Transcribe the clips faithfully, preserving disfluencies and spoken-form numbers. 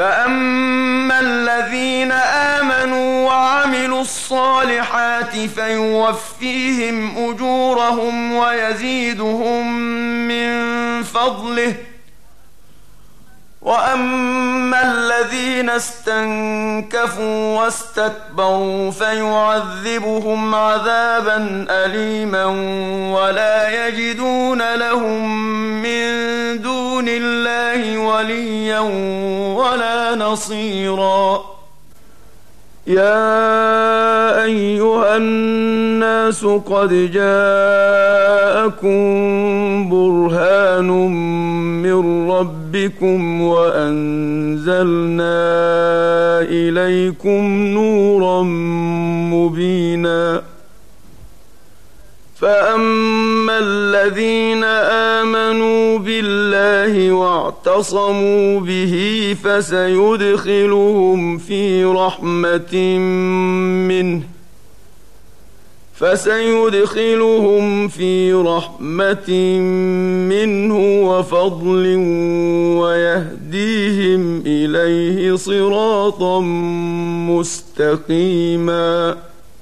فأما الذين آمنوا وعملوا الصالحات فيوفيهم أجورهم ويزيدهم من فضله، وأما الذين استنكفوا واستكبروا فيعذبهم عذابا أليما ولا يجدون لهم من دون الله وليا ولا نصيرا. يا أيها الناس قد جاءكم برهان من ربكم وأنزلنا إليكم نورا مبينا. فأما الذين آمنوا بالله واعتصموا به فسيدخلهم في رحمة منه فسيدخلهم في رحمة منه وفضل ويهديهم إليه صراطا مستقيما.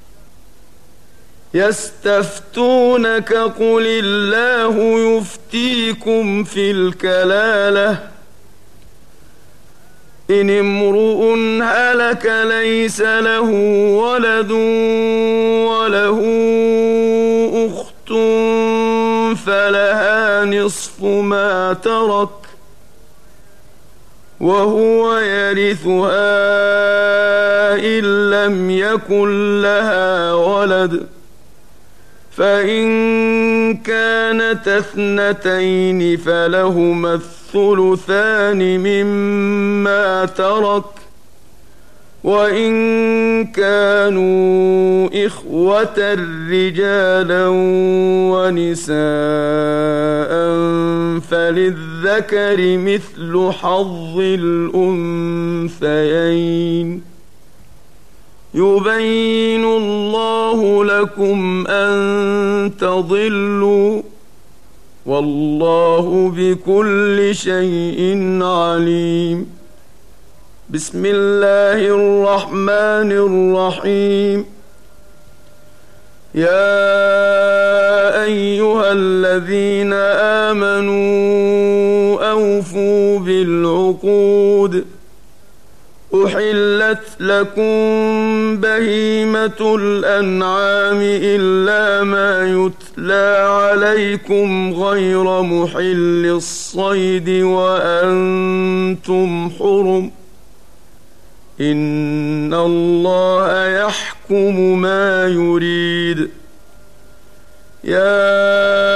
يستفتونك قل الله يفتيكم في الكلالة إن امرؤ هلك ليس له ولد وله أخت فلها نصف ما ترك وهو يرثها إن لم يكن لها ولد، فإن كانت اثنتين فلهما الثلثان مما ترك، وإن كانوا إخوة رجالا ونساء فللذكر مثل حظ الأنثيين. يبين الله لكم أن تضلوا والله بكل شيء عليم. بسم الله الرحمن الرحيم. يا أيها الذين آمنوا أوفوا بالعقود. أحلت لكم بهيمة الأنعام إلا ما يتلى عليكم غير محل الصيد وأنتم حرم، إن الله يحكم ما يريد. يا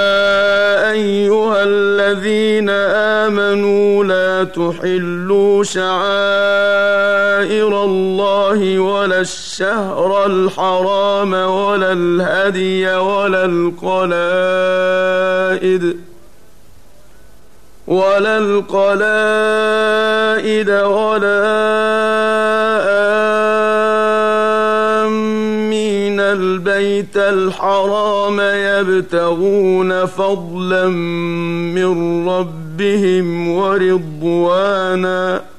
أيها الذين آمنوا لا تحلوا شعائر الله ولا الشهر الحرام ولا الهدي ولا القلائد ولا القلائد ولا آمين البيت الحرام يبتغون فضلا من ربهم ورضوانا،